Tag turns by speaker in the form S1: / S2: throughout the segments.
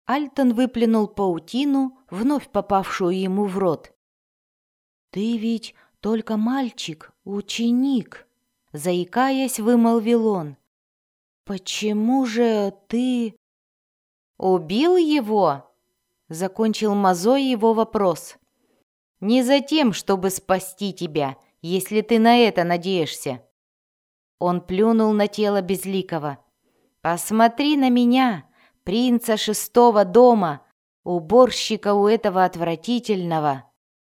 S1: Альтон выплюнул паутину, вновь попавшую ему в рот. «Ты ведь только мальчик, ученик», — заикаясь, вымолвил он. «Почему же ты...» «Убил его?» — закончил Мазой его вопрос. «Не за тем, чтобы спасти тебя, если ты на это надеешься». Он плюнул на тело Безликого. «Посмотри на меня, принца 6-го дома, уборщика у этого отвратительного».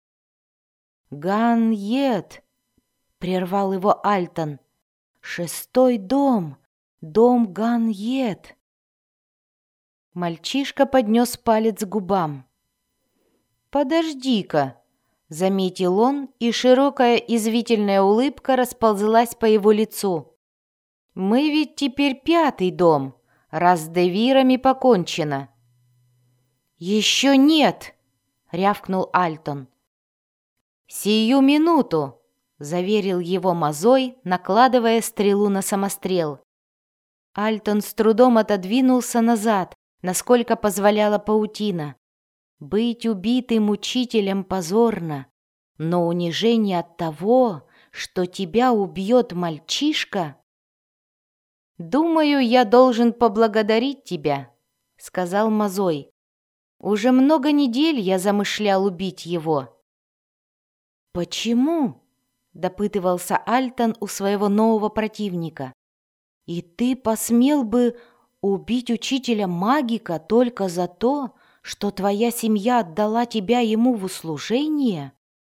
S1: «Ганьет!» — прервал его Альтон. «6-й дом, дом Ганьет!» Мальчишка поднес палец к губам. «Подожди-ка!» — заметил он, и широкая извивительная улыбка расползлась по его лицу. «Мы ведь теперь 5-й дом, раз с Девирами покончено». «Еще нет!» — рявкнул Альтон. «Сию минуту!» — заверил его Мазой, накладывая стрелу на самострел. Альтон с трудом отодвинулся назад, насколько позволяла паутина. Быть убитым учителем позорно, но унижение от того, что тебя убьет мальчишка... «Думаю, я должен поблагодарить тебя», — сказал Мазой. «Уже много недель я замышлял убить его». «Почему?» — допытывался Альтон у своего нового противника. «И ты посмел бы убить учителя-магика только за то, что твоя семья отдала тебя ему в услужение?»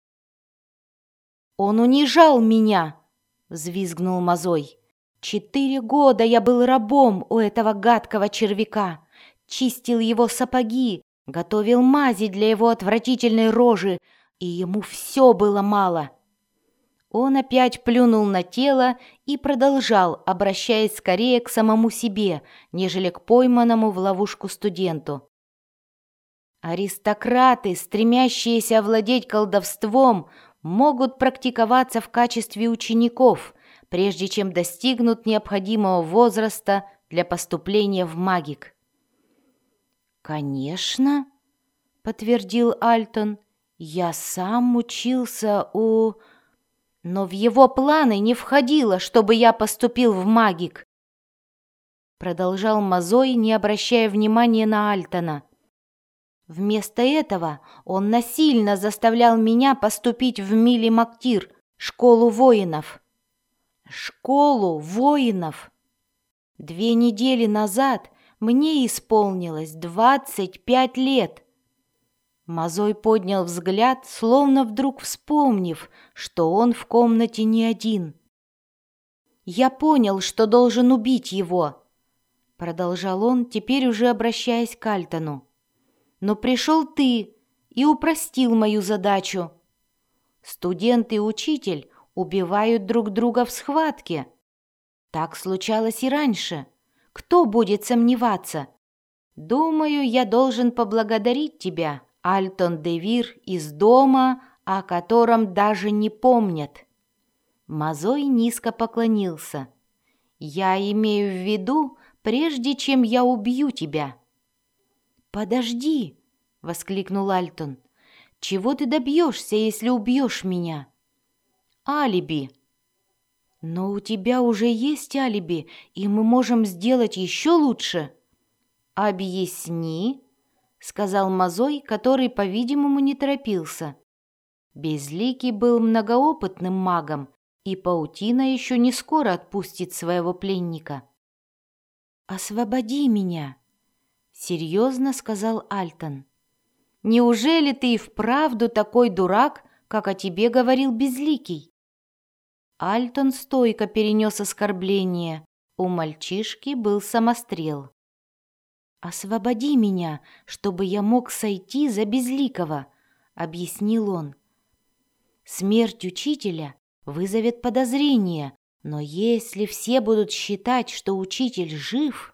S1: «Он унижал меня!» — взвизгнул Мазой. 4 года я был рабом у этого гадкого червяка, чистил его сапоги, готовил мази для его отвратительной рожи, и ему все было мало». Он опять плюнул на тело и продолжал, обращаясь скорее к самому себе, нежели к пойманному в ловушку студенту. «Аристократы, стремящиеся овладеть колдовством, могут практиковаться в качестве учеников, прежде чем достигнут необходимого возраста для поступления в магик». «Конечно», — подтвердил Альтон, — «я сам учился у...» «Но в его планы не входило, чтобы я поступил в магик», — продолжал Мазой, не обращая внимания на Альтона. «Вместо этого он насильно заставлял меня поступить в Мили-Мактир, школу воинов». «Школу воинов!» 2 недели назад мне исполнилось 25 лет. Мазой поднял взгляд, словно вдруг вспомнив, что он в комнате не один. «Я понял, что должен убить его», — продолжал он, теперь уже обращаясь к Альтону. «Но пришел ты и упростил мою задачу. Студент и учитель убивают друг друга в схватке. Так случалось и раньше. Кто будет сомневаться? Думаю, я должен поблагодарить тебя, Альтон Девир, из дома, о котором даже не помнят». Мазой низко поклонился. «Я имею в виду, прежде чем я убью тебя». «Подожди!» — воскликнул Альтон. «Чего ты добьешься, если убьешь меня?» «Алиби». «Но у тебя уже есть алиби, и мы можем сделать еще лучше». «Объясни», — сказал Мазой, который, по-видимому, не торопился. Безликий был многоопытным магом, и паутина еще не скоро отпустит своего пленника. «Освободи меня», — серьезно сказал Альтон. «Неужели ты и вправду такой дурак, как о тебе говорил Безликий?» Альтон стойко перенес оскорбление. У мальчишки был самострел. «Освободи меня, чтобы я мог сойти за Безликого», — объяснил он. «Смерть учителя вызовет подозрение, но если все будут считать, что учитель жив...»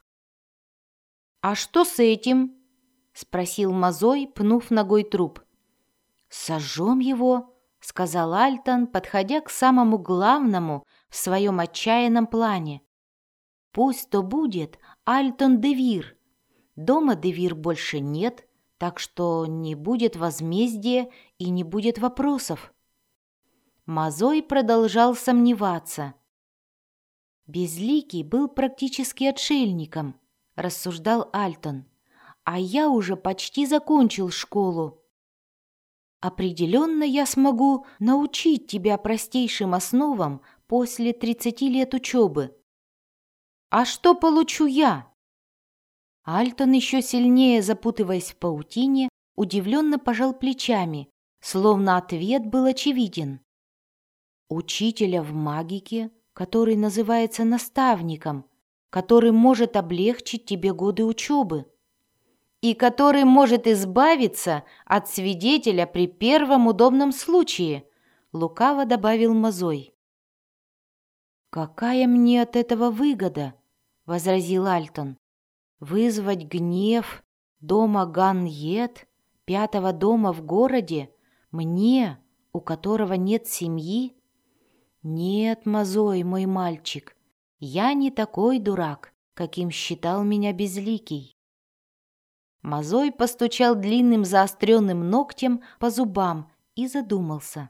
S1: «А что с этим?» — спросил Мазой, пнув ногой труп. «Сожжем его», — сказал Альтон, подходя к самому главному в своем отчаянном плане. «Пусть то будет Альтон Девир. Дома Девир больше нет, так что не будет возмездия и не будет вопросов. Мазой продолжал сомневаться. «Безликий был практически отшельником», — рассуждал Альтон, «а я уже почти закончил школу. Определенно я смогу научить тебя простейшим основам после 30 лет учебы. А что получу я?» Альтон, еще сильнее запутываясь в паутине, удивленно пожал плечами, словно ответ был очевиден. «Учителя в магике, который называется наставником, который может облегчить тебе годы учебы и который может избавиться от свидетеля при первом удобном случае», — лукаво добавил Мазой. «Какая мне от этого выгода?» — возразил Альтон. «Вызвать гнев дома Ганьет, 5-го дома в городе, мне, у которого нет семьи? Нет, Мазой, мой мальчик, я не такой дурак, каким считал меня Безликий». Мазой постучал длинным заостренным ногтем по зубам и задумался.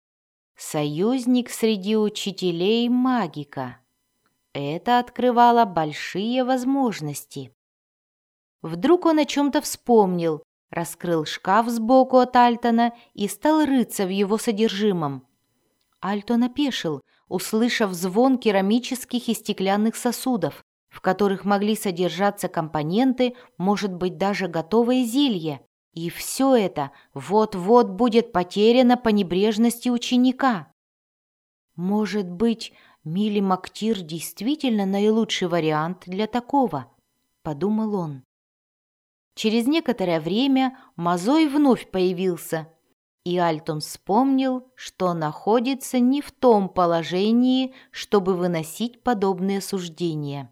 S1: Союзник среди учителей магика. Это открывало большие возможности. Вдруг он о чем-то вспомнил, раскрыл шкаф сбоку от Альтона и стал рыться в его содержимом. Альтон опешил, услышав звон керамических и стеклянных сосудов, в которых могли содержаться компоненты, может быть, даже готовое зелье. И все это вот-вот будет потеряно по небрежности ученика. Может быть, милимактир действительно наилучший вариант для такого, подумал он. Через некоторое время Мазой вновь появился, и Альтон вспомнил, что находится не в том положении, чтобы выносить подобные суждения.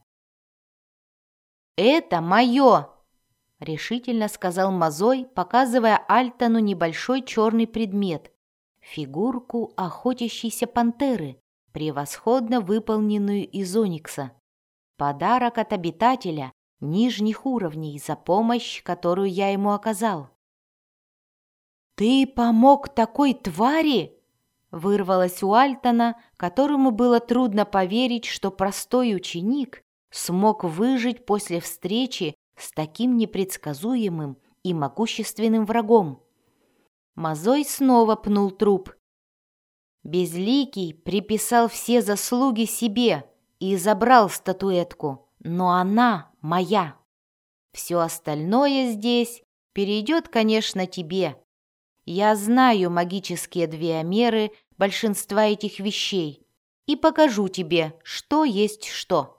S1: «Это мое!» — решительно сказал Мазой, показывая Альтону небольшой черный предмет — фигурку охотящейся пантеры, превосходно выполненную из оникса. Подарок от обитателя нижних уровней за помощь, которую я ему оказал. «Ты помог такой твари?» — вырвалось у Альтона, которому было трудно поверить, что простой ученик смог выжить после встречи с таким непредсказуемым и могущественным врагом. Мазой снова пнул труп. Безликий приписал все заслуги себе и забрал статуэтку, но она моя. Все остальное здесь перейдет, конечно, тебе. Я знаю магические двиомеры большинства этих вещей и покажу тебе, что есть что».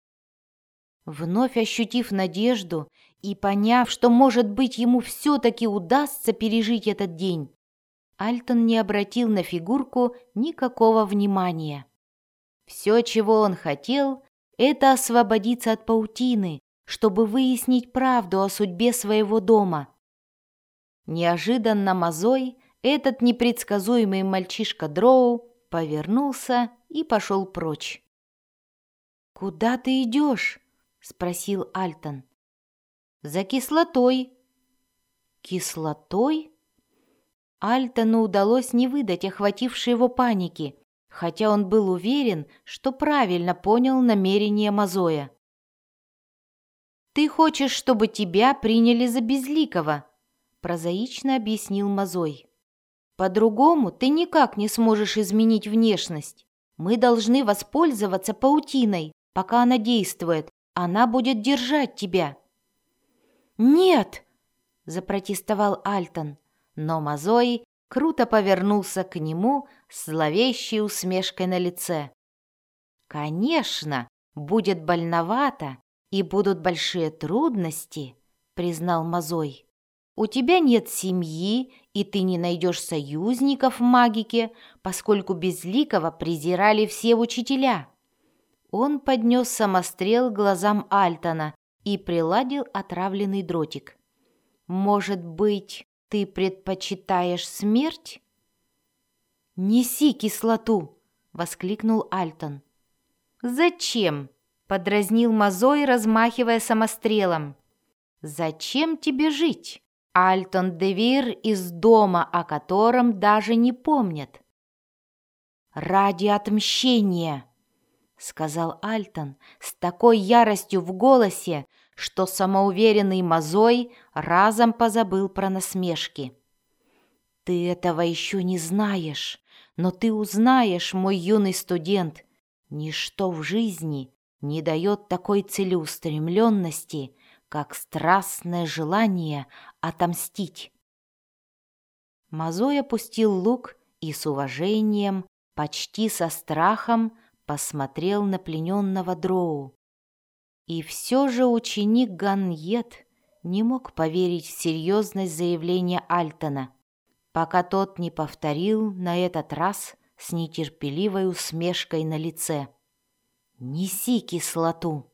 S1: Вновь ощутив надежду и поняв, что, может быть, ему все-таки удастся пережить этот день, Альтон не обратил на фигурку никакого внимания. Все, чего он хотел, это освободиться от паутины, чтобы выяснить правду о судьбе своего дома. Неожиданно Мазой, этот непредсказуемый мальчишка Дроу, повернулся и пошел прочь. «Куда ты идешь?» — спросил Альтон. «За кислотой». «Кислотой?» Альтону удалось не выдать охватившей его паники, хотя он был уверен, что правильно понял намерение Мазоя. «Ты хочешь, чтобы тебя приняли за Безликого», — прозаично объяснил Мазой. «По-другому ты никак не сможешь изменить внешность. Мы должны воспользоваться паутиной, пока она действует. Она будет держать тебя». «Нет!» — запротестовал Альтон, но Мазой круто повернулся к нему с зловещей усмешкой на лице. «Конечно, будет больновато и будут большие трудности», — признал Мазой. «У тебя нет семьи, и ты не найдешь союзников в магике, поскольку Безликого презирали все учителя». Он поднес самострел к глазам Альтона и приладил отравленный дротик. «Может быть, ты предпочитаешь смерть?» «Неси кислоту!» — воскликнул Альтон. «Зачем?» — подразнил Мазой, размахивая самострелом. Зачем тебе жить, Альтон де Вир, из дома, о котором даже не помнят? Ради отмщения, сказал Альтон с такой яростью в голосе, что самоуверенный Мазой разом позабыл про насмешки. Ты этого еще не знаешь, но ты узнаешь, мой юный студент. Ничто в жизни не дает такой целеустремленности, как страстное желание отомстить. Мазой опустил лук и с уважением, почти со страхом, посмотрел на плененного дроу. И все же ученик Ганьет не мог поверить в серьезность заявления Альтона, пока тот не повторил на этот раз с нетерпеливой усмешкой на лице: «Неси кислоту».